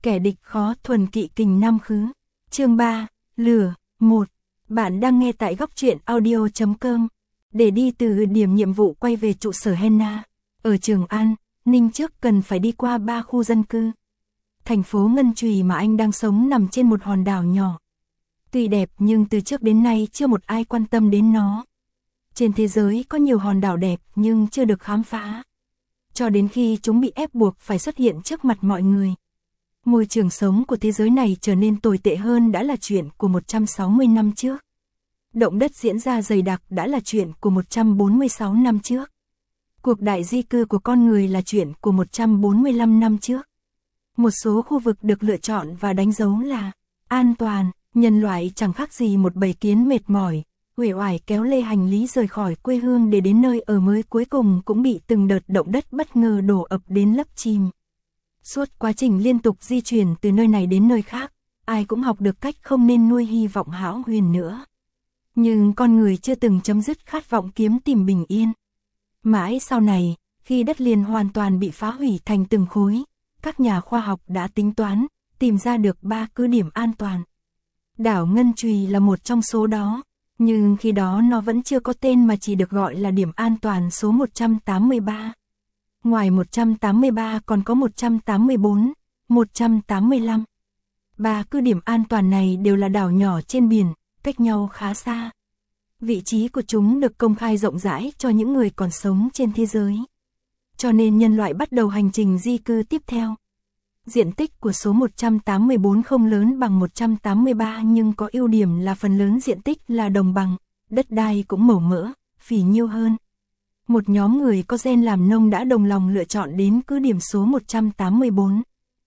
Kẻ địch khó thuần kỵ kình nam khứ. Chương 3, lửa, 1. Bạn đang nghe tại góc truyện audio.com. Để đi từ điểm nhiệm vụ quay về trụ sở Henna, ở Trường An, Ninh trước cần phải đi qua 3 khu dân cư. Thành phố Ngân Chùy mà anh đang sống nằm trên một hòn đảo nhỏ. Tuy đẹp nhưng từ trước đến nay chưa một ai quan tâm đến nó. Trên thế giới có nhiều hòn đảo đẹp nhưng chưa được khám phá. Cho đến khi chúng bị ép buộc phải xuất hiện trước mặt mọi người. Môi trường sống của thế giới này trở nên tồi tệ hơn đã là chuyện của 160 năm trước. Động đất diễn ra dày đặc đã là chuyện của 146 năm trước. Cuộc đại di cư của con người là chuyện của 145 năm trước. Một số khu vực được lựa chọn và đánh dấu là an toàn, nhân loại chẳng khác gì một bầy kiến mệt mỏi, uể oải kéo lê hành lý rời khỏi quê hương để đến nơi ở mới cuối cùng cũng bị từng đợt động đất bất ngờ đổ ập đến lấp chìm. Suốt quá trình liên tục di chuyển từ nơi này đến nơi khác, ai cũng học được cách không nên nuôi hy vọng hão huyền nữa. Nhưng con người chưa từng chấm dứt khát vọng kiếm tìm bình yên. Mãi sau này, khi đất liền hoàn toàn bị phá hủy thành từng khối, các nhà khoa học đã tính toán, tìm ra được 3 cứ điểm an toàn. Đảo Ngân Chùy là một trong số đó, nhưng khi đó nó vẫn chưa có tên mà chỉ được gọi là điểm an toàn số 183. Ngoài 183 còn có 184, 185. 3 cứ điểm an toàn này đều là đảo nhỏ trên biển, cách nhau khá xa. Vị trí của chúng được công khai rộng rãi cho những người còn sống trên thế giới. Cho nên nhân loại bắt đầu hành trình di cư tiếp theo. Diện tích của số 184 không lớn bằng 183 nhưng có ưu điểm là phần lớn diện tích là đồng bằng, đất đai cũng màu mỡ, phì nhiêu hơn. Một nhóm người có gen làm nông đã đồng lòng lựa chọn đến cứ điểm số 184.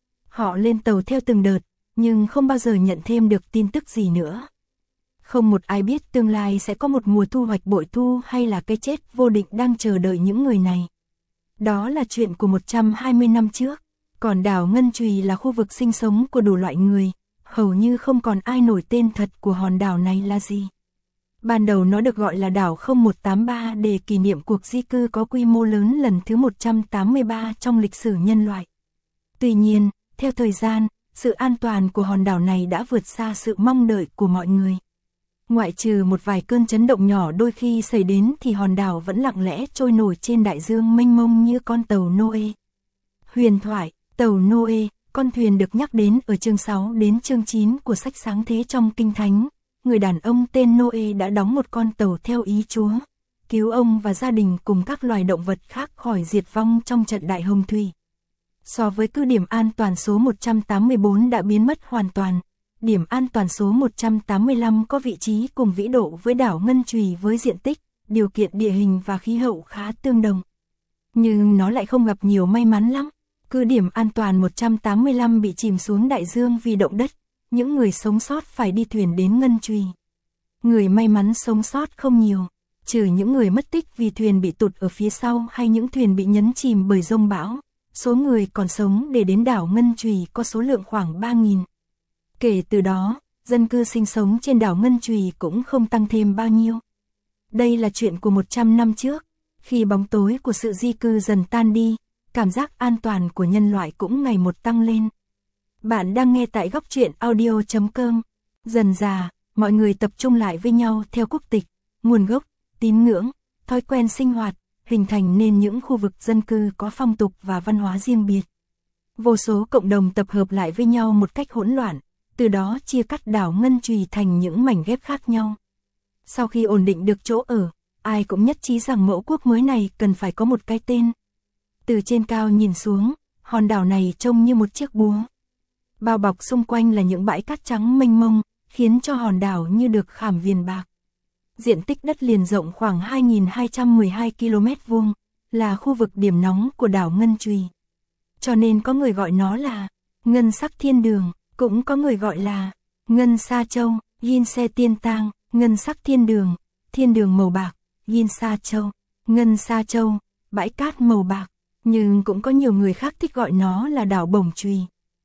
Họ lên tàu theo từng đợt, nhưng không bao giờ nhận thêm được tin tức gì nữa. Không một ai biết tương lai sẽ có một mùa thu hoạch bội thu hay là cái chết vô định đang chờ đợi những người này. Đó là chuyện của 120 năm trước, còn đảo Ngân Chùy là khu vực sinh sống của đủ loại người, hầu như không còn ai nổi tên thật của hòn đảo này là gì. Ban đầu nó được gọi là đảo 0183 để kỷ niệm cuộc di cư có quy mô lớn lần thứ 183 trong lịch sử nhân loại. Tuy nhiên, theo thời gian, sự an toàn của hòn đảo này đã vượt xa sự mong đợi của mọi người. Ngoại trừ một vài cơn chấn động nhỏ đôi khi xảy đến thì hòn đảo vẫn lặng lẽ trôi nổi trên đại dương mênh mông như con tàu Noe. Huyền thoại, tàu Noe, con thuyền được nhắc đến ở chương 6 đến chương 9 của sách Sáng Thế trong Kinh Thánh. Người đàn ông tên Noe đã đóng một con tàu theo ý Chúa, cứu ông và gia đình cùng các loài động vật khác khỏi diệt vong trong trận đại hồng thủy. So với cứ điểm an toàn số 184 đã biến mất hoàn toàn, điểm an toàn số 185 có vị trí cùng vĩ độ với đảo Ngân Chùy với diện tích, điều kiện địa hình và khí hậu khá tương đồng. Nhưng nó lại không gặp nhiều may mắn lắm. Cứ điểm an toàn 185 bị chìm xuống đại dương vì động đất, những người sống sót phải đi thuyền đến Ngân Chùy. Người may mắn sống sót không nhiều, trừ những người mất tích vì thuyền bị tụt ở phía sau hay những thuyền bị nhấn chìm bởi giông bão. Số người còn sống để đến đảo Ngân Chùy có số lượng khoảng 3.000. Kể từ đó, dân cư sinh sống trên đảo Ngân Chùy cũng không tăng thêm bao nhiêu. Đây là chuyện của 100 năm trước, khi bóng tối của sự di cư dần tan đi, cảm giác an toàn của nhân loại cũng ngày một tăng lên. Bạn đang nghe tại góc truyện audio.com. Dần dà, mọi người tập trung lại với nhau theo quốc tịch, nguồn gốc, tín ngưỡng, thói quen sinh hoạt, hình thành nên những khu vực dân cư có phong tục và văn hóa riêng biệt. Vô số cộng đồng tập hợp lại với nhau một cách hỗn loạn, từ đó chia cắt đảo Ngân Chùy thành những mảnh ghép khác nhau. Sau khi ổn định được chỗ ở, ai cũng nhất trí rằng mẫu quốc mới này cần phải có một cái tên. Từ trên cao nhìn xuống, hòn đảo này trông như một chiếc búa. Bao bọc xung quanh là những bãi cát trắng mênh mông, khiến cho hòn đảo như được khảm viền bạc. Diện tích đất liền rộng khoảng 2.212 km vuông, là khu vực điểm nóng của đảo Ngân Chùy. Cho nên có người gọi nó là Ngân Sắc Thiên Đường, cũng có người gọi là Ngân Sa Châu, Yin Se Tiên Tang, Ngân Sắc Thiên Đường màu bạc, Yin Sa Châu, Ngân Sa Châu, bãi cát màu bạc. Nhưng cũng có nhiều người khác thích gọi nó là đảo Bổng Chùy.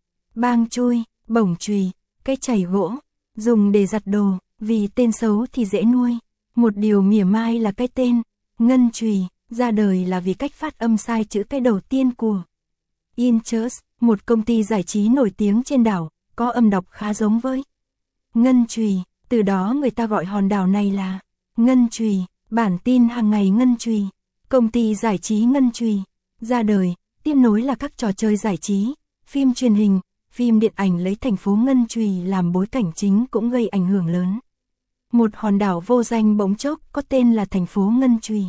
Bang Chui, Bổng Chùy, cái chày gỗ, dùng để giặt đồ, vì tên xấu thì dễ nuôi. Một điều mỉa mai là cái tên Ngân Chùy ra đời là vì cách phát âm sai chữ cái đầu tiên của Inchus, một công ty giải trí nổi tiếng trên đảo, có âm đọc khá giống với Ngân Chùy, từ đó người ta gọi hòn đảo này là Ngân Chùy. Bản tin hàng ngày Ngân Chùy. Công ty giải trí Ngân Chùy ra đời, tiếp nối là các trò chơi giải trí, phim truyền hình, phim điện ảnh lấy thành phố Ngân Chùy làm bối cảnh chính cũng gây ảnh hưởng lớn. Một hòn đảo vô danh bỗng chốc có tên là thành phố Ngân Chùy.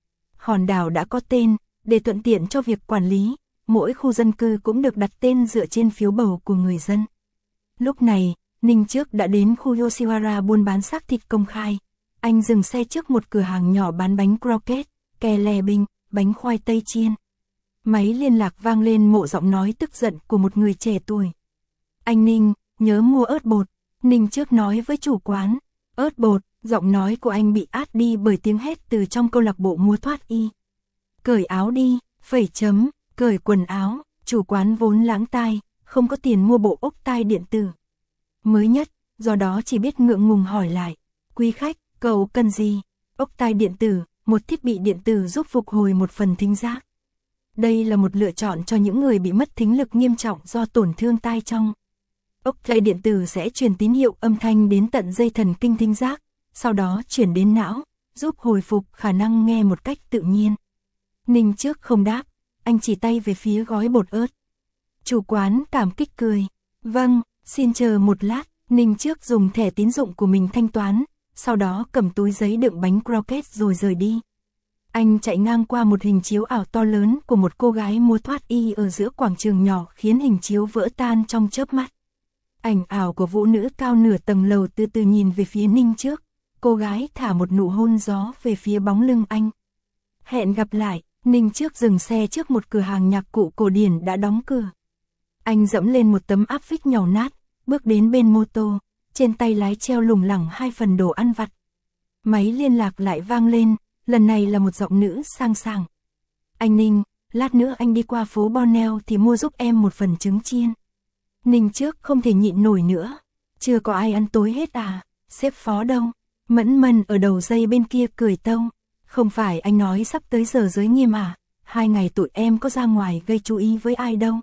Hòn đảo đã có tên, để thuận tiện cho việc quản lý, mỗi khu dân cư cũng được đặt tên dựa trên phiếu bầu của người dân. Lúc này, Ninh Trước đã đến khu Yoshiwara buôn bán xác thịt công khai. Anh dừng xe trước một cửa hàng nhỏ bán bánh croquette, kè lè binh, bánh khoai tây chiên. Máy liên lạc vang lên mộ giọng nói tức giận của một người trẻ tuổi. Anh Ninh, nhớ mua ớt bột. Ninh Trước nói với chủ quán. Ớt bột, giọng nói của anh bị át đi bởi tiếng hét từ trong câu lạc bộ mua thoát y. Cởi áo đi, phẩy chấm, cởi quần áo, chủ quán vốn lãng tai, không có tiền mua bộ ốc tai điện tử mới nhất, do đó chỉ biết ngượng ngùng hỏi lại. Quý khách, cậu cần gì? Ốc tai điện tử, một thiết bị điện tử giúp phục hồi một phần thính giác. Đây là một lựa chọn cho những người bị mất thính lực nghiêm trọng do tổn thương tai trong. Ốc tai điện tử sẽ truyền tín hiệu âm thanh đến tận dây thần kinh thính giác, sau đó chuyển đến não, giúp hồi phục khả năng nghe một cách tự nhiên. Ninh Trước không đáp, anh chỉ tay về phía gói bột ớt. Chủ quán cảm kích cười. Vâng, xin chờ một lát. Ninh Trước dùng thẻ tín dụng của mình thanh toán, sau đó cầm túi giấy đựng bánh croquette rồi rời đi. Anh chạy ngang qua một hình chiếu ảo to lớn của một cô gái mua thoát y ở giữa quảng trường nhỏ khiến hình chiếu vỡ tan trong chớp mắt. Ảnh ảo của vũ nữ cao nửa tầng lầu từ từ nhìn về phía Ninh Trước. Cô gái thả một nụ hôn gió về phía bóng lưng anh. Hẹn gặp lại. Ninh Trước dừng xe trước một cửa hàng nhạc cụ cổ điển đã đóng cửa. Anh dẫm lên một tấm áp phích nhàu nát, bước đến bên mô tô, trên tay lái treo lủng lẳng 2 phần đồ ăn vặt. Máy liên lạc lại vang lên, lần này là một giọng nữ sang sảng. Anh Ninh, lát nữa anh đi qua phố Borneo thì mua giúp em một phần trứng chiên. Ninh Trước không thể nhịn nổi nữa. Chưa có ai ăn tối hết à, sếp Phó đâu? Mẫn Mân ở đầu dây bên kia cười tâu. Không phải anh nói sắp tới giờ giới nghiêm à, 2 ngày tụi em có ra ngoài gây chú ý với ai đâu.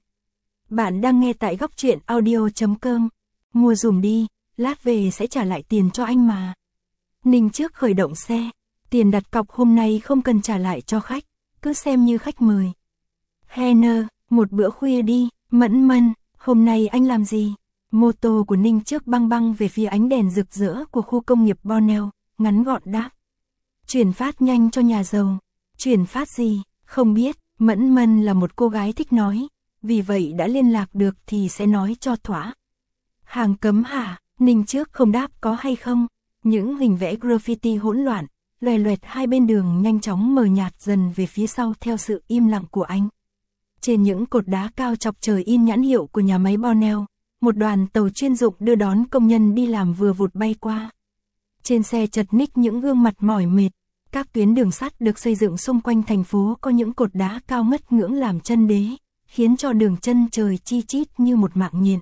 Bạn đang nghe tại góc truyện audio.com. Mua dùm đi, lát về sẽ trả lại tiền cho anh mà. Ninh Trước khởi động xe, tiền đặt cọc hôm nay không cần trả lại cho khách, cứ xem như khách mời. Henner, một bữa khuya đi. Mẫn Mân, hôm nay anh làm gì? Mô tô của Ninh Trước băng băng về phía ánh đèn rực rỡ của khu công nghiệp Borneo, ngắn gọn đáp. Chuyển phát nhanh cho nhà giàu. Chuyển phát gì? Không biết. Mẫn Mân là một cô gái thích nói, vì vậy đã liên lạc được thì sẽ nói cho thỏa. Hàng cấm hả? Ninh Trước không đáp có hay không. Những hình vẽ graffiti hỗn loạn, loè loẹt hai bên đường nhanh chóng mờ nhạt dần về phía sau theo sự im lặng của anh. Trên những cột đá cao chọc trời in nhãn hiệu của nhà máy Borneo, một đoàn tàu chuyên dụng đưa đón công nhân đi làm vừa vụt bay qua. Trên xe chật ních những gương mặt mỏi mệt. Các tuyến đường sắt được xây dựng xung quanh thành phố có những cột đá cao ngất ngưỡng làm chân đế, khiến cho đường chân trời chi chít như một mạng nhện.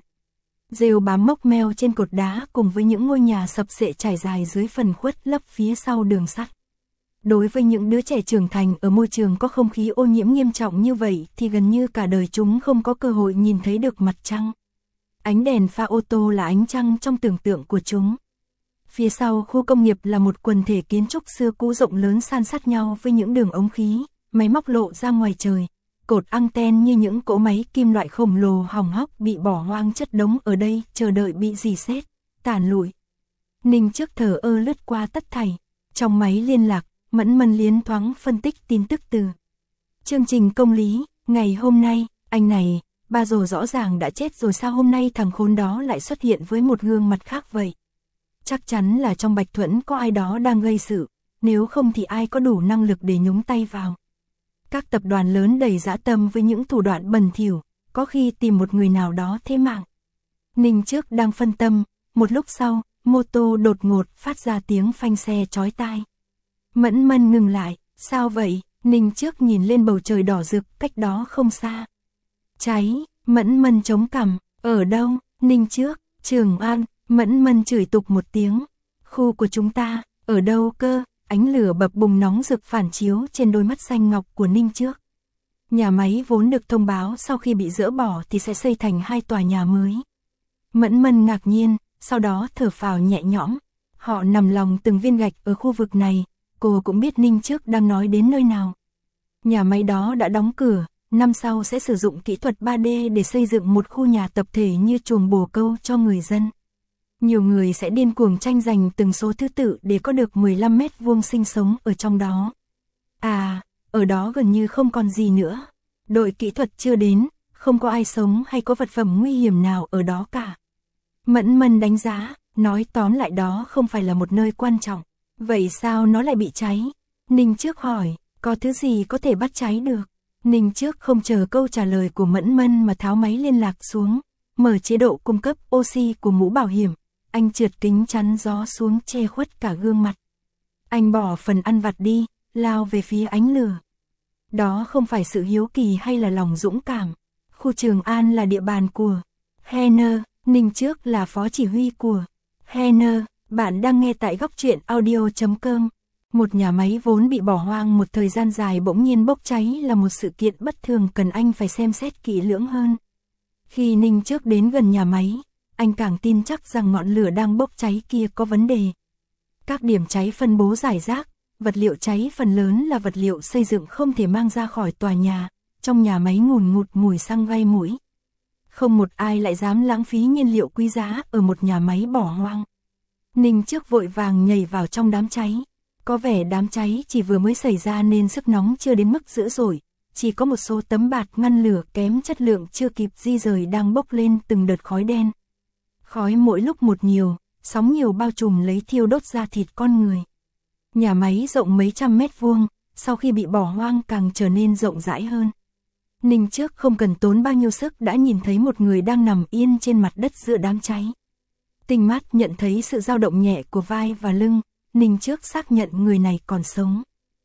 Rêu bám mốc meo trên cột đá cùng với những ngôi nhà sập xệ trải dài dưới phần khuất lấp phía sau đường sắt. Đối với những đứa trẻ trưởng thành ở môi trường có không khí ô nhiễm nghiêm trọng như vậy thì gần như cả đời chúng không có cơ hội nhìn thấy được mặt trăng. Ánh đèn pha ô tô là ánh trăng trong tưởng tượng của chúng. Phía sau khu công nghiệp là một quần thể kiến trúc xưa cũ rộng lớn san sát nhau với những đường ống khí, máy móc lộ ra ngoài trời. Cột anten như những cỗ máy kim loại khổng lồ hỏng hóc bị bỏ hoang chất đống ở đây chờ đợi bị rỉ sét, tàn lụi. Ninh Trước thờ ơ lướt qua tất thảy. Trong máy liên lạc, Mẫn Mân liến thoáng phân tích tin tức từ chương trình công lý. Ngày hôm nay, anh này, ba Rồ rõ ràng đã chết rồi sao hôm nay thằng khốn đó lại xuất hiện với một gương mặt khác vậy? Chắc chắn là trong Bạch Thuẫn có ai đó đang gây sự, nếu không thì ai có đủ năng lực để nhúng tay vào. Các tập đoàn lớn đầy dã tâm với những thủ đoạn bẩn thỉu, có khi tìm một người nào đó thế mạng. Ninh Trước đang phân tâm, một lúc sau, mô tô đột ngột phát ra tiếng phanh xe chói tai. Mẫn Mân ngừng lại, sao vậy? Ninh Trước nhìn lên bầu trời đỏ rực cách đó không xa. Cháy. Mẫn Mân chống cằm, ở đâu? Ninh Trước, Trường An. Mẫn Mân chửi tục một tiếng. Khu của chúng ta, ở đâu cơ? Ánh lửa bập bùng nóng rực phản chiếu trên đôi mắt xanh ngọc của Ninh Trước. Nhà máy vốn được thông báo sau khi bị dỡ bỏ thì sẽ xây thành 2 tòa nhà mới. Mẫn Mân ngạc nhiên, sau đó thở phào nhẹ nhõm. Họ nằm lòng từng viên gạch ở khu vực này, cô cũng biết Ninh Trước đang nói đến nơi nào. Nhà máy đó đã đóng cửa, năm sau sẽ sử dụng kỹ thuật 3D để xây dựng một khu nhà tập thể như chuồng bồ câu cho người dân. Nhiều người sẽ điên cuồng tranh giành từng số thứ tự để có được 15 mét vuông sinh sống ở trong đó. À, ở đó gần như không còn gì nữa. Đội kỹ thuật chưa đến, không có ai sống hay có vật phẩm nguy hiểm nào ở đó cả. Mẫn Mân đánh giá, nói tóm lại đó không phải là một nơi quan trọng. Vậy sao nó lại bị cháy? Ninh Trước hỏi, có thứ gì có thể bắt cháy được? Ninh Trước không chờ câu trả lời của Mẫn Mân mà tháo máy liên lạc xuống, mở chế độ cung cấp oxy của mũ bảo hiểm. Anh trượt kính chắn gió xuống che khuất cả gương mặt. Anh bỏ phần ăn vặt đi, lao về phía ánh lửa. Đó không phải sự hiếu kỳ hay là lòng dũng cảm. Khu Trường An là địa bàn của Henner, Ninh Trước là phó chỉ huy của Henner. Bạn đang nghe tại góc truyện audio.com. Một nhà máy vốn bị bỏ hoang một thời gian dài bỗng nhiên bốc cháy là một sự kiện bất thường cần anh phải xem xét kỹ lưỡng hơn. Khi Ninh Trước đến gần nhà máy, anh càng tin chắc rằng ngọn lửa đang bốc cháy kia có vấn đề. Các điểm cháy phân bố rải rác, vật liệu cháy phần lớn là vật liệu xây dựng không thể mang ra khỏi tòa nhà, trong nhà máy ngùn ngụt mùi xăng gây mũi. Không một ai lại dám lãng phí nhiên liệu quý giá ở một nhà máy bỏ hoang. Ninh Trước vội vàng nhảy vào trong đám cháy. Có vẻ đám cháy chỉ vừa mới xảy ra nên sức nóng chưa đến mức dữ dội, chỉ có một số tấm bạt ngăn lửa kém chất lượng chưa kịp di rời đang bốc lên từng đợt khói đen. Khói mỗi lúc một nhiều, sóng nhiều bao trùm lấy thiêu đốt da thịt con người. Nhà máy rộng mấy trăm mét vuông, sau khi bị bỏ hoang càng trở nên rộng rãi hơn. Ninh Trước không cần tốn bao nhiêu sức đã nhìn thấy một người đang nằm yên trên mặt đất giữa đám cháy. Tinh mắt nhận thấy sự dao động nhẹ của vai và lưng, Ninh Trước xác nhận người này còn sống.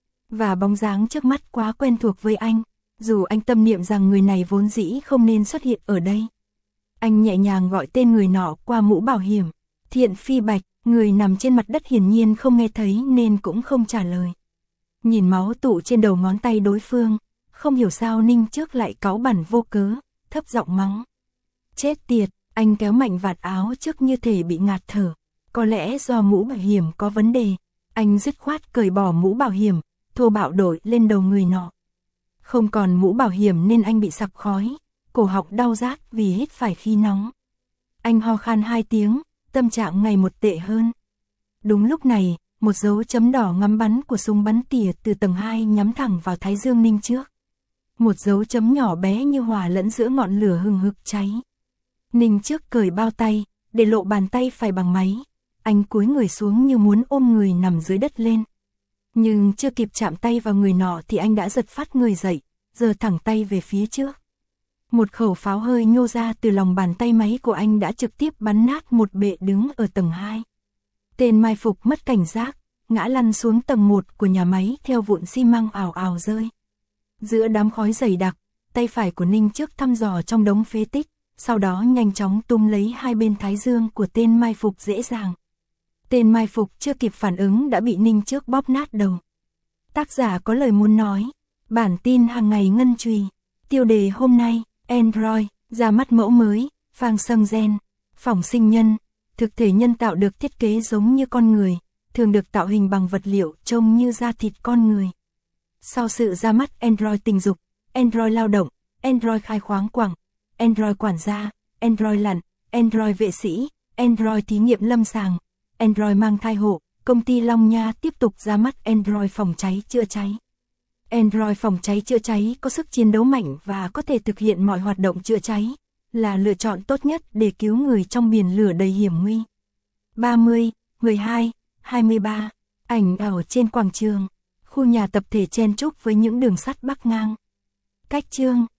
Và bóng dáng trước mắt quá quen thuộc với anh, dù anh tâm niệm rằng người này vốn dĩ không nên xuất hiện ở đây. Anh nhẹ nhàng gọi tên người nọ qua mũ bảo hiểm. Thiện Phi Bạch, người nằm trên mặt đất hiển nhiên không nghe thấy nên cũng không trả lời. Nhìn máu tụ trên đầu ngón tay đối phương, không hiểu sao Ninh Trước lại cáu bẳn vô cớ, thấp giọng mắng. Chết tiệt, anh kéo mạnh vạt áo trước như thể bị ngạt thở. Có lẽ do mũ bảo hiểm có vấn đề, anh dứt khoát cởi bỏ mũ bảo hiểm, thô bạo đội lên đầu người nọ. Không còn mũ bảo hiểm nên anh bị sặc khói, cổ họng đau rát vì hít phải khí nóng. Anh ho khan 2 tiếng, tâm trạng ngày một tệ hơn. Đúng lúc này, một dấu chấm đỏ ngắm bắn của súng bắn tỉa từ tầng 2 nhắm thẳng vào thái dương Ninh Trước. Một dấu chấm nhỏ bé như hòa lẫn giữa ngọn lửa hừng hực cháy. Ninh Trước cởi bao tay, để lộ bàn tay phải bằng máy. Anh cúi người xuống như muốn ôm người nằm dưới đất lên. Nhưng chưa kịp chạm tay vào người nọ thì anh đã giật phát người dậy, giơ thẳng tay về phía trước. Một khẩu pháo hơi nhô ra từ lòng bàn tay máy của anh đã trực tiếp bắn nát một bệ đứng ở tầng 2. Tên mai phục mất cảnh giác, ngã lăn xuống tầng 1 của nhà máy theo vụn xi măng ào ào rơi. Giữa đám khói dày đặc, tay phải của Ninh Trước thăm dò trong đống phế tích, sau đó nhanh chóng túm lấy hai bên thái dương của tên mai phục dễ dàng. Tên mai phục chưa kịp phản ứng đã bị Ninh Trước bóp nát đầu. Tác giả có lời muốn nói. Bản tin hàng ngày ngân chùy. Tiêu đề hôm nay, Android, ra mắt mẫu mới, phang xâm gen, phỏng sinh nhân, thực thể nhân tạo được thiết kế giống như con người, thường được tạo hình bằng vật liệu trông như da thịt con người. Sau sự ra mắt Android tình dục, Android lao động, Android khai khoáng quặng, Android quản gia, Android lặn, Android vệ sĩ, Android thí nghiệm lâm sàng, Android mang thai hộ, công ty Long Nha tiếp tục ra mắt Android phòng cháy chữa cháy. Android phòng cháy chữa cháy có sức chiến đấu mạnh và có thể thực hiện mọi hoạt động chữa cháy, là lựa chọn tốt nhất để cứu người trong biển lửa đầy hiểm nguy. 30, 12, 23, ảnh ở trên quảng trường, khu nhà tập thể chen chúc với những đường sắt bắc ngang. Cách chương